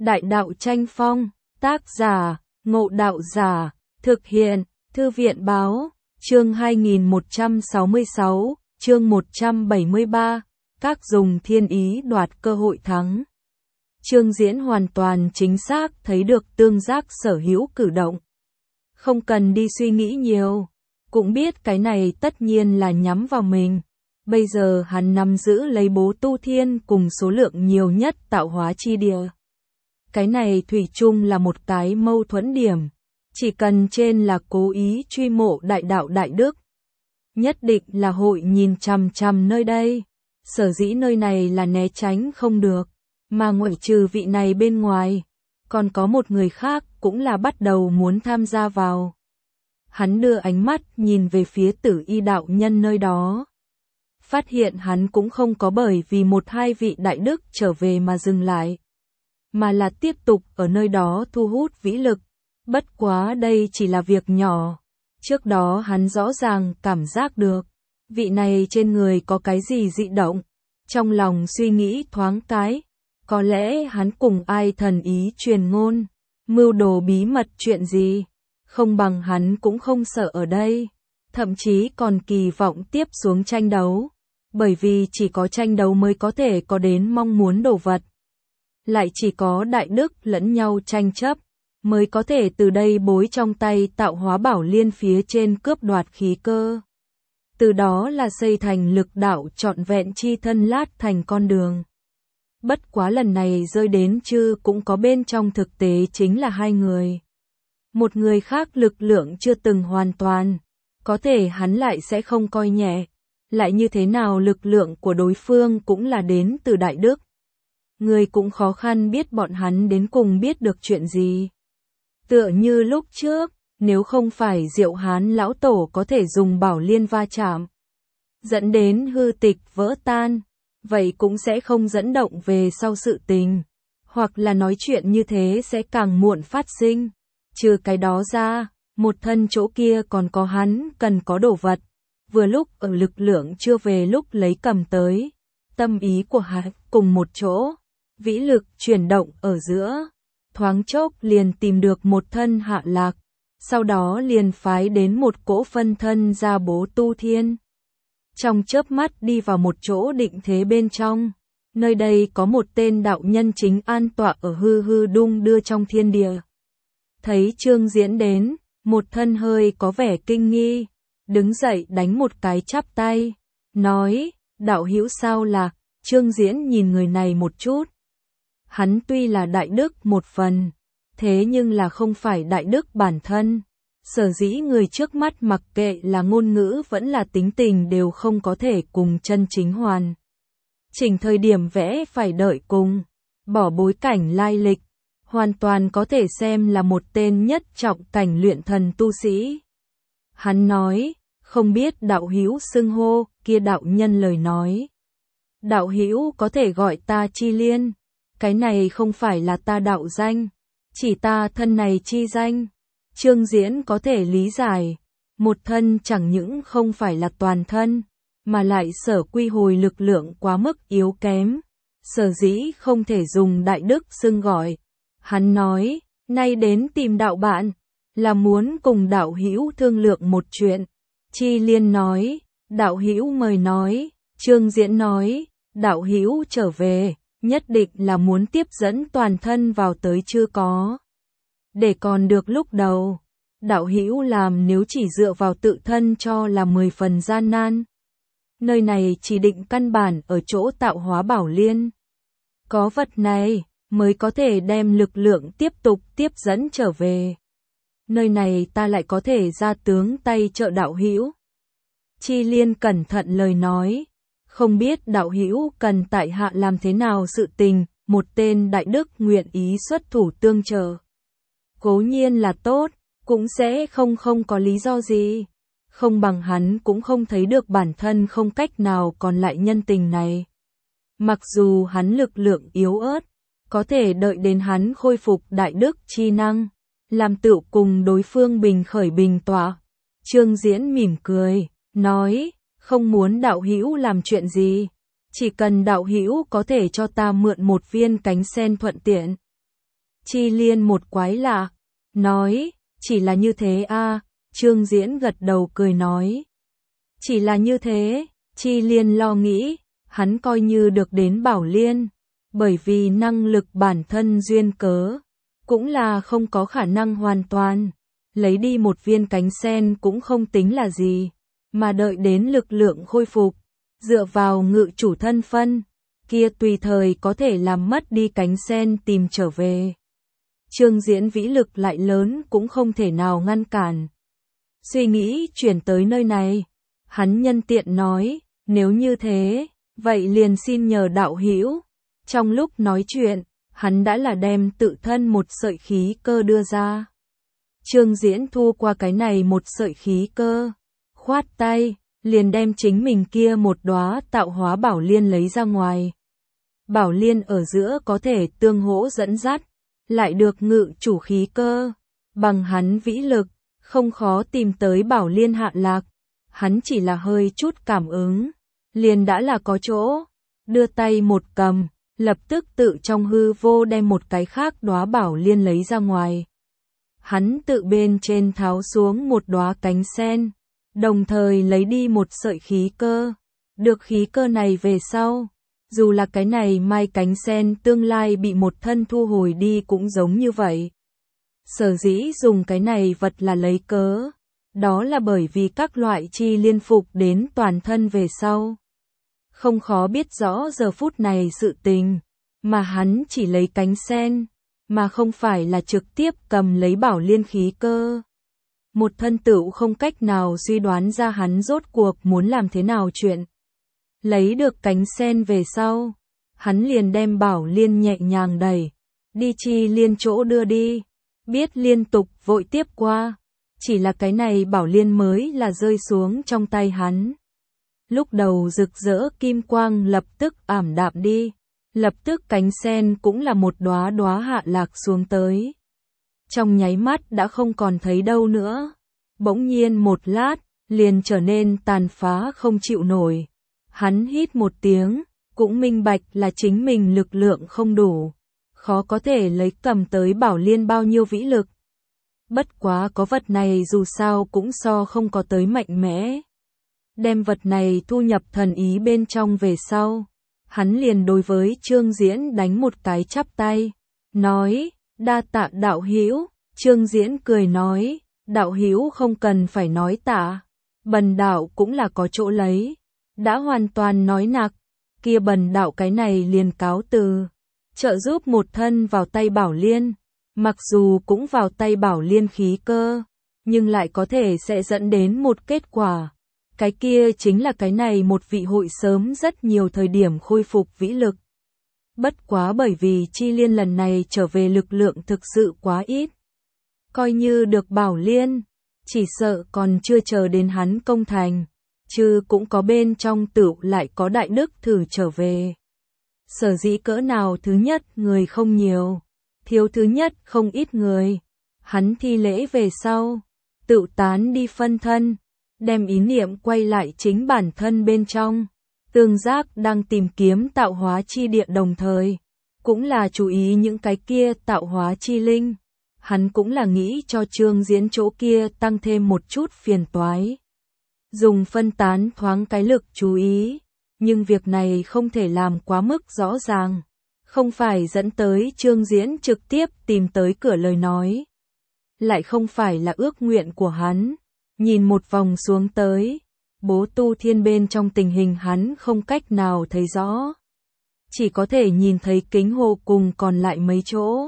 Đại đạo tranh phong, tác giả, Ngộ Đạo Giả, thực hiện, Thư viện báo, chương 2166, chương 173, các dùng thiên ý đoạt cơ hội thắng. Trương Diễn hoàn toàn chính xác thấy được Tương Giác sở hữu cử động. Không cần đi suy nghĩ nhiều, cũng biết cái này tất nhiên là nhắm vào mình. Bây giờ hắn nắm giữ lấy bố tu thiên cùng số lượng nhiều nhất tạo hóa chi địa. Cái này thủy chung là một cái mâu thuẫn điểm. Chỉ cần trên là cố ý truy mộ đại đạo đại đức, nhất định là hội nhìn chằm chằm nơi đây. Sở dĩ nơi này là né tránh không được, mà ngoại trừ vị này bên ngoài, còn có một người khác cũng là bắt đầu muốn tham gia vào. Hắn đưa ánh mắt nhìn về phía Tử Y đạo nhân nơi đó. Phát hiện hắn cũng không có bởi vì một hai vị đại đức trở về mà dừng lại, mà là tiếp tục ở nơi đó thu hút vĩ lực. Bất quá đây chỉ là việc nhỏ. Trước đó hắn rõ ràng cảm giác được, vị này trên người có cái gì dị động. Trong lòng suy nghĩ thoáng cái, có lẽ hắn cùng ai thần ý truyền ngôn, mưu đồ bí mật chuyện gì. Không bằng hắn cũng không sợ ở đây, thậm chí còn kỳ vọng tiếp xuống tranh đấu. Bởi vì chỉ có tranh đấu mới có thể có đến mong muốn đồ vật. Lại chỉ có đại đức lẫn nhau tranh chấp, mới có thể từ đây bối trong tay tạo hóa bảo liên phía trên cướp đoạt khí cơ. Từ đó là xây thành lực đạo trọn vẹn chi thân lát thành con đường. Bất quá lần này rơi đến chư cũng có bên trong thực tế chính là hai người. Một người khác lực lượng chưa từng hoàn toàn, có thể hắn lại sẽ không coi nhẹ. Lại như thế nào lực lượng của đối phương cũng là đến từ đại đức. Người cũng khó khăn biết bọn hắn đến cùng biết được chuyện gì. Tựa như lúc trước, nếu không phải Diệu Hán lão tổ có thể dùng bảo liên va chạm, dẫn đến hư tịch vỡ tan, vậy cũng sẽ không dẫn động về sau sự tình. Hoặc là nói chuyện như thế sẽ càng muộn phát sinh. Trừ cái đó ra, một thân chỗ kia còn có hắn cần có đồ vật. Vừa lúc ở lực lượng chưa về lúc lấy cầm tới, tâm ý của hắn cùng một chỗ, vĩ lực chuyển động ở giữa, thoáng chốc liền tìm được một thân hạ lạc, sau đó liền phái đến một cỗ phân thân ra bố tu thiên. Trong chớp mắt đi vào một chỗ định thế bên trong, nơi đây có một tên đạo nhân chính an tọa ở hư hư đung đưa trong thiên địa. Thấy Trương Diễn đến, một thân hơi có vẻ kinh nghi. Đứng dậy đánh một cái chắp tay, nói, đạo hữu sao lạc. Trương Diễn nhìn người này một chút. Hắn tuy là đại đức một phần, thế nhưng là không phải đại đức bản thân. Sở dĩ người trước mắt mặc kệ là ngôn ngữ vẫn là tính tình đều không có thể cùng chân chính hoàn. Chỉnh thời điểm vẽ phải đợi cùng, bỏ bối cảnh lai lịch, hoàn toàn có thể xem là một tên nhất trọng cảnh luyện thần tu sĩ. Hắn nói, không biết đạo hữu xưng hô, kia đạo nhân lời nói. Đạo hữu có thể gọi ta Chi Liên, cái này không phải là ta đạo danh, chỉ ta thân này chi danh. Trương Diễn có thể lý giải, một thân chẳng những không phải là toàn thân, mà lại sở quy hồi lực lượng quá mức yếu kém, sở dĩ không thể dùng đại đức xưng gọi. Hắn nói, nay đến tìm đạo bạn, là muốn cùng đạo hữu thương lượng một chuyện. Chi Liên nói, đạo hữu mời nói. Trương Diễn nói, đạo hữu trở về, nhất định là muốn tiếp dẫn toàn thân vào tới chưa có. Để còn được lúc đầu, đạo hữu làm nếu chỉ dựa vào tự thân cho là 10 phần gian nan. Nơi này chỉ định căn bản ở chỗ tạo hóa bảo liên. Có vật này, mới có thể đem lực lượng tiếp tục tiếp dẫn trở về. Nơi này ta lại có thể ra tướng tay trợ đạo hữu. Chi Liên cẩn thận lời nói, không biết đạo hữu cần tại hạ làm thế nào sự tình, một tên đại đức nguyện ý xuất thủ tương trợ. Cố nhiên là tốt, cũng sẽ không có lý do gì. Không bằng hắn cũng không thấy được bản thân không cách nào còn lại nhân tình này. Mặc dù hắn lực lượng yếu ớt, có thể đợi đến hắn khôi phục đại đức chi năng, làm tựu cùng đối phương bình khởi bình tọa. Trương Diễn mỉm cười, nói, không muốn đạo hữu làm chuyện gì, chỉ cần đạo hữu có thể cho ta mượn một viên cánh sen thuận tiện. Chi Liên một quái lạ, nói, chỉ là như thế a. Trương Diễn gật đầu cười nói. Chỉ là như thế, Chi Liên lo nghĩ, hắn coi như được đến Bảo Liên, bởi vì năng lực bản thân duyên cớ, cũng là không có khả năng hoàn toàn, lấy đi một viên cánh sen cũng không tính là gì, mà đợi đến lực lượng khôi phục, dựa vào ngự chủ thân phân, kia tùy thời có thể làm mất đi cánh sen tìm trở về. Trương Diễn vĩ lực lại lớn cũng không thể nào ngăn cản. Suy nghĩ chuyển tới nơi này, hắn nhân tiện nói, nếu như thế, vậy liền xin nhờ đạo hữu. Trong lúc nói chuyện, hắn đã là đem tự thân một sợi khí cơ đưa ra. Trương Diễn thu qua cái này một sợi khí cơ, khoát tay, liền đem chính mình kia một đóa tạo hóa bảo liên lấy ra ngoài. Bảo liên ở giữa có thể tương hỗ dẫn dắt, lại được ngự chủ khí cơ, bằng hắn vĩ lực, không khó tìm tới bảo liên hạ lạc. Hắn chỉ là hơi chút cảm ứng, liền đã là có chỗ, đưa tay một cầm, lập tức tự trong hư vô đem một cái khác đóa bảo liên lấy ra ngoài. Hắn tự bên trên tháo xuống một đóa cánh sen, đồng thời lấy đi một sợi khí cơ. Được khí cơ này về sau, dù là cái này mai cánh sen tương lai bị một thân thu hồi đi cũng giống như vậy. Sở dĩ dùng cái này vật là lấy cớ, đó là bởi vì các loại chi liên phục đến toàn thân về sau. Không khó biết rõ giờ phút này sự tình, mà hắn chỉ lấy cánh sen, mà không phải là trực tiếp cầm lấy bảo liên khí cơ. Một thân tựu không cách nào suy đoán ra hắn rốt cuộc muốn làm thế nào chuyện. Lấy được cánh sen về sau, hắn liền đem bảo liên nhẹ nhàng đẩy, đi Chi Liên chỗ đưa đi, biết liên tục vội tiếp qua, chỉ là cái này bảo liên mới là rơi xuống trong tay hắn. Lúc đầu rực rỡ kim quang lập tức ảm đạm đi, lập tức cánh sen cũng là một đóa đóa hạ lạc xuống tới. Trong nháy mắt đã không còn thấy đâu nữa, bỗng nhiên một lát, liền trở nên tàn phá không chịu nổi. Hắn hít một tiếng, cũng minh bạch là chính mình lực lượng không đủ, khó có thể lấy cầm tới bảo liên bao nhiêu vĩ lực. Bất quá có vật này dù sao cũng so không có tới mạnh mẽ. Đem vật này thu nhập thần ý bên trong về sau, hắn liền đối với Trương Diễn đánh một cái chắp tay, nói, đa tạ đạo hữu. Trương Diễn cười nói, đạo hữu không cần phải nói tạ, bần đạo cũng là có chỗ lấy. Đã hoàn toàn nói nặc, kia bần đạo cái này liền cáo từ, trợ giúp một thân vào tay bảo liên, mặc dù cũng vào tay bảo liên khí cơ, nhưng lại có thể sẽ dẫn đến một kết quả. Cái kia chính là cái này một vị hội sớm rất nhiều thời điểm khôi phục vĩ lực. Bất quá bởi vì Chi Liên lần này trở về lực lượng thực sự quá ít. Coi như được bảo liên, chỉ sợ còn chưa chờ đến hắn công thành, chứ cũng có bên trong tựu lại có đại đức thử trở về. Sở dĩ cỡ nào thứ nhất người không nhiều, thiếu thứ nhất không ít người. Hắn thi lễ về sau, tựu tán đi phân thân, đem ý niệm quay lại chính bản thân bên trong. Tương giác đang tìm kiếm tạo hóa chi địa đồng thời, cũng là chú ý những cái kia tạo hóa chi linh. Hắn cũng là nghĩ cho Trương Diễn chỗ kia tăng thêm một chút phiền toái. Dùng phân tán thoáng cái lực chú ý, nhưng việc này không thể làm quá mức rõ ràng, không phải dẫn tới Trương Diễn trực tiếp tìm tới cửa lời nói. Lại không phải là ước nguyện của hắn, nhìn một vòng xuống tới, bố tu thiên bên trong tình hình hắn không cách nào thấy rõ. Chỉ có thể nhìn thấy kính hồ cùng còn lại mấy chỗ.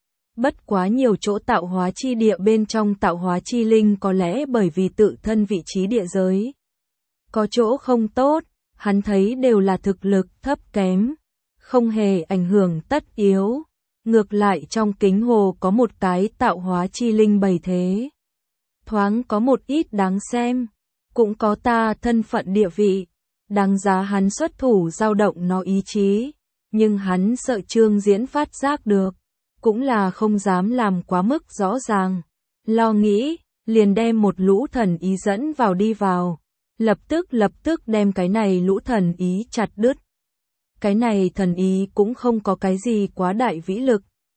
Bất quá nhiều chỗ tạo hóa chi địa bên trong tạo hóa chi linh có lẽ bởi vì tự thân vị trí địa giới. Có chỗ không tốt, hắn thấy đều là thực lực thấp kém, không hề ảnh hưởng tất yếu. Ngược lại trong kính hồ có một cái tạo hóa chi linh bày thế. Thoáng có một ít đáng xem, cũng có ta thân phận địa vị, đáng giá hắn xuất thủ dao động nó ý chí, nhưng hắn sợ Trương Diễn phát giác được. Cũng là không dám làm quá mức rõ ràng, lo nghĩ, liền đem một lũ thần ý dẫn vào đi vào, lập tức đem cái này lũ thần ý chặt đứt. Cái này thần ý cũng không có cái gì quá đại vĩ lực,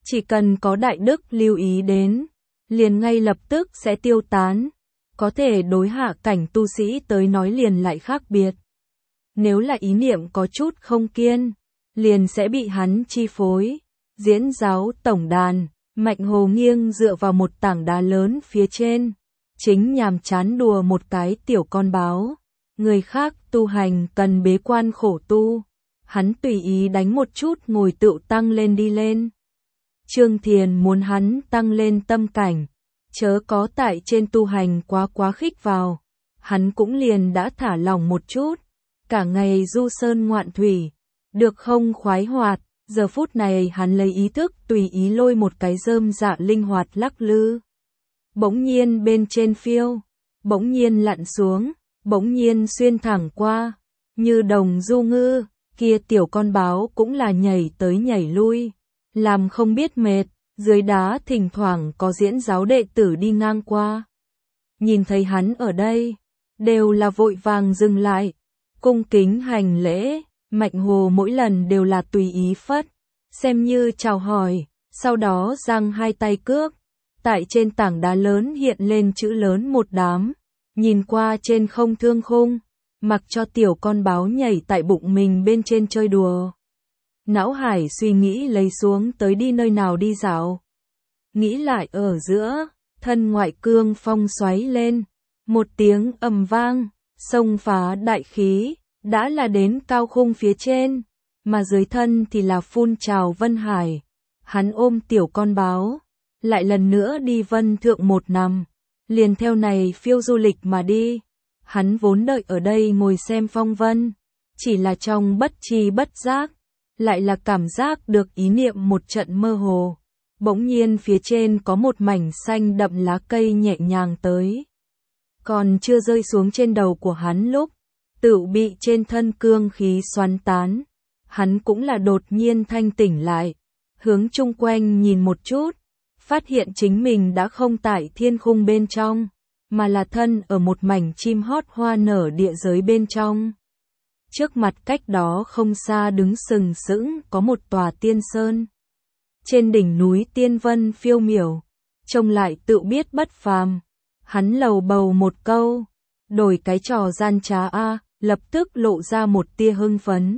Chỉ cần có đại đức lưu ý đến, liền ngay lập tức sẽ tiêu tán. Có thể đối hạ cảnh tu sĩ tới nói liền lại khác biệt. Nếu là ý niệm có chút không kiên, liền sẽ bị hắn chi phối. Diễn giáo tổng đàn, Mạnh Hồ nghiêng dựa vào một tảng đá lớn phía trên, chính nhàm chán đùa một cái tiểu con báo. Người khác tu hành cần bế quan khổ tu, hắn tùy ý đánh một chút ngồi tựu tăng lên đi lên. Trương Thiền muốn hắn tăng lên tâm cảnh, chớ có tại trên tu hành quá khích vào, hắn cũng liền đã thả lỏng một chút, cả ngày du sơn ngoạn thủy, được không khoái hoạt. Giờ phút này hắn lấy ý thức tùy ý lôi một cái rơm dạ linh hoạt lắc lư. Bỗng nhiên bên trên phiêu, bỗng nhiên lặn xuống, bỗng nhiên xuyên thẳng qua, như đồng du ngư, kia tiểu con báo cũng là nhảy tới nhảy lui, làm không biết mệt, dưới đá thỉnh thoảng có diễn giáo đệ tử đi ngang qua. Nhìn thấy hắn ở đây, đều là vội vàng dừng lại, cung kính hành lễ. Mạnh Hồ mỗi lần đều là tùy ý phất, xem như chào hỏi, sau đó giang hai tay cước, tại trên tảng đá lớn hiện lên chữ lớn một đám, nhìn qua trên không thương khung, mặc cho tiểu con báo nhảy tại bụng mình bên trên chơi đùa. Não hải suy nghĩ lấy xuống tới đi nơi nào đi dạo. Nghĩ lại ở giữa, thân ngoại cương phong xoáy lên, một tiếng ầm vang, xông phá đại khí. Đã là đến cao khung phía trên, mà dưới thân thì là phun trào vân hải. Hắn ôm tiểu con báo, lại lần nữa đi vân thượng một năm, liền theo này phiêu du lịch mà đi. Hắn vốn đợi ở đây ngồi xem phong vân, chỉ là trong bất tri bất giác, lại là cảm giác được ý niệm một trận mơ hồ. Bỗng nhiên phía trên có một mảnh xanh đậm lá cây nhẹ nhàng tới. Còn chưa rơi xuống trên đầu của hắn lúc, tựu bị trên thân cương khí xoắn tán. Hắn cũng là đột nhiên thanh tỉnh lại, hướng chung quanh nhìn một chút, phát hiện chính mình đã không tại thiên khung bên trong, mà là thân ở một mảnh chim hót hoa nở địa giới bên trong. Trước mặt cách đó không xa đứng sừng sững có một tòa tiên sơn. Trên đỉnh núi tiên vân phiêu miểu, trông lại tự biết bất phàm. Hắn lầu bầu một câu, đổi cái trò gian trá a, lập tức lộ ra một tia hưng phấn.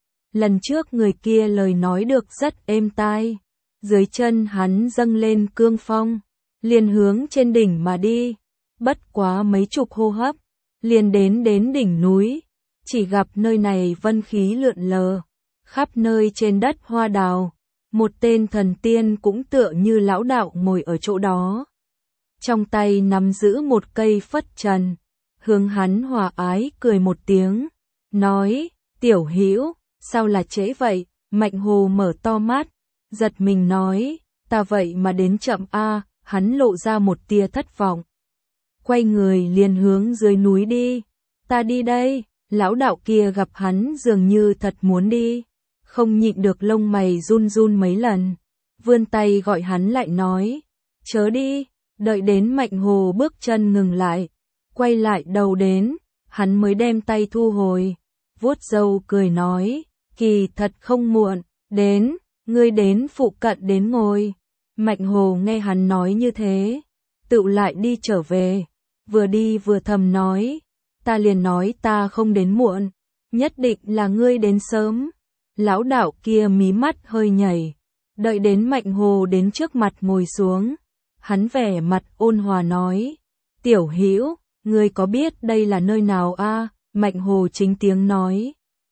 Lần trước người kia lời nói được rất êm tai, dưới chân hắn dâng lên cương phong, liền hướng trên đỉnh mà đi, bất quá mấy chục hô hấp, liền đến đỉnh núi, chỉ gặp nơi này vân khí lượn lờ, khắp nơi trên đất hoa đào, một tên thần tiên cũng tựa như lão đạo ngồi ở chỗ đó. Trong tay nắm giữ một cây phất trần, hướng hắn hòa ái cười một tiếng, nói, tiểu hữu, sao là trễ vậy? Mạnh Hồ mở to mắt, giật mình nói, ta vậy mà đến chậm a. Hắn lộ ra một tia thất vọng, quay người liền hướng dưới núi đi. Ta đi đây. Lão đạo kia gặp hắn dường như thật muốn đi, không nhịn được lông mày run run mấy lần, vươn tay gọi hắn lại nói, chớ đi. Đợi đến Mạnh Hồ bước chân ngừng lại, quay lại đầu đến, hắn mới đem tay thu hồi, vuốt râu cười nói, kỳ thật không muộn, đến, ngươi đến phụ cận đến ngồi. Mạnh Hồ nghe hắn nói như thế, tựu lại đi trở về, vừa đi vừa thầm nói, ta liền nói ta không đến muộn, nhất định là ngươi đến sớm. Lão đạo kia mí mắt hơi nhảy, đợi đến Mạnh Hồ đến trước mặt ngồi xuống, hắn vẻ mặt ôn hòa nói, tiểu hữu, ngươi có biết đây là nơi nào a? Mạnh Hồ chính tiếng nói,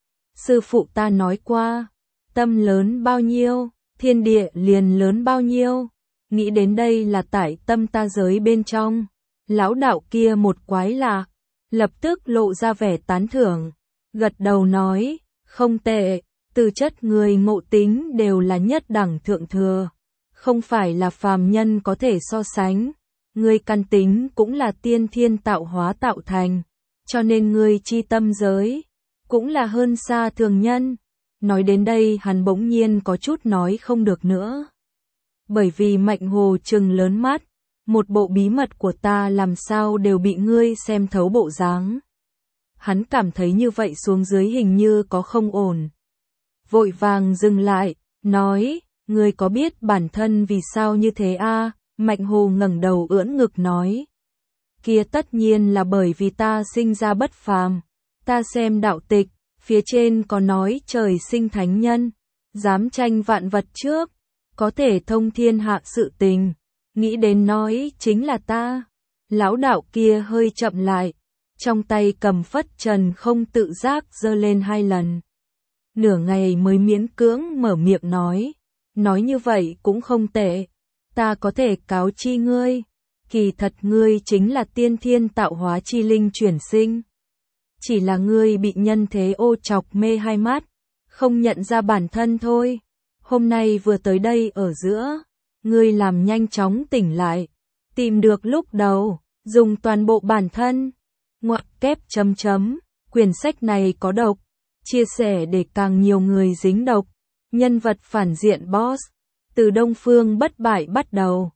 sư phụ ta nói qua, tâm lớn bao nhiêu, thiên địa liền lớn bao nhiêu, nghĩ đến đây là tại tâm ta giới bên trong. Lão đạo kia một quái lạ, lập tức lộ ra vẻ tán thưởng, gật đầu nói, không tệ, tư chất người ngộ tính đều là nhất đẳng thượng thừa, không phải là phàm nhân có thể so sánh, người căn tính cũng là tiên thiên tạo hóa tạo thành, cho nên người chi tâm giới, cũng là hơn xa thường nhân. Nói đến đây hắn bỗng nhiên có chút nói không được nữa. Bởi vì Mạnh Hồ trừng lớn mắt, một bộ bí mật của ta làm sao đều bị ngươi xem thấu bộ dáng. Hắn cảm thấy như vậy xuống dưới hình như có không ổn. Vội vàng dừng lại, nói, Ngươi có biết bản thân vì sao như thế a? Mạnh Hồ ngẩng đầu ưỡn ngực nói. Kia tất nhiên là bởi vì ta sinh ra bất phàm. Ta xem đạo tịch, phía trên có nói trời sinh thánh nhân, dám tranh vạn vật trước, có thể thông thiên hạ sự tình. Nghĩ đến nói chính là ta. Lão đạo kia hơi chậm lại, trong tay cầm phất trần không tự giác giơ lên 2 lần. Nửa ngày mới miễn cưỡng mở miệng nói như vậy cũng không tệ, ta có thể cáo chi ngươi, kỳ thật ngươi chính là tiên thiên tạo hóa chi linh chuyển sinh. Chỉ là ngươi bị nhân thế ô chọc mê hai mắt, không nhận ra bản thân thôi. Hôm nay vừa tới đây ở giữa, ngươi làm nhanh chóng tỉnh lại, tìm được lúc đầu, dùng toàn bộ bản thân. Ngoặc kép chấm chấm, quyển sách này có độc, chia sẻ để càng nhiều người dính độc. Nhân vật phản diện boss, từ Đông Phương bất bại bắt đầu.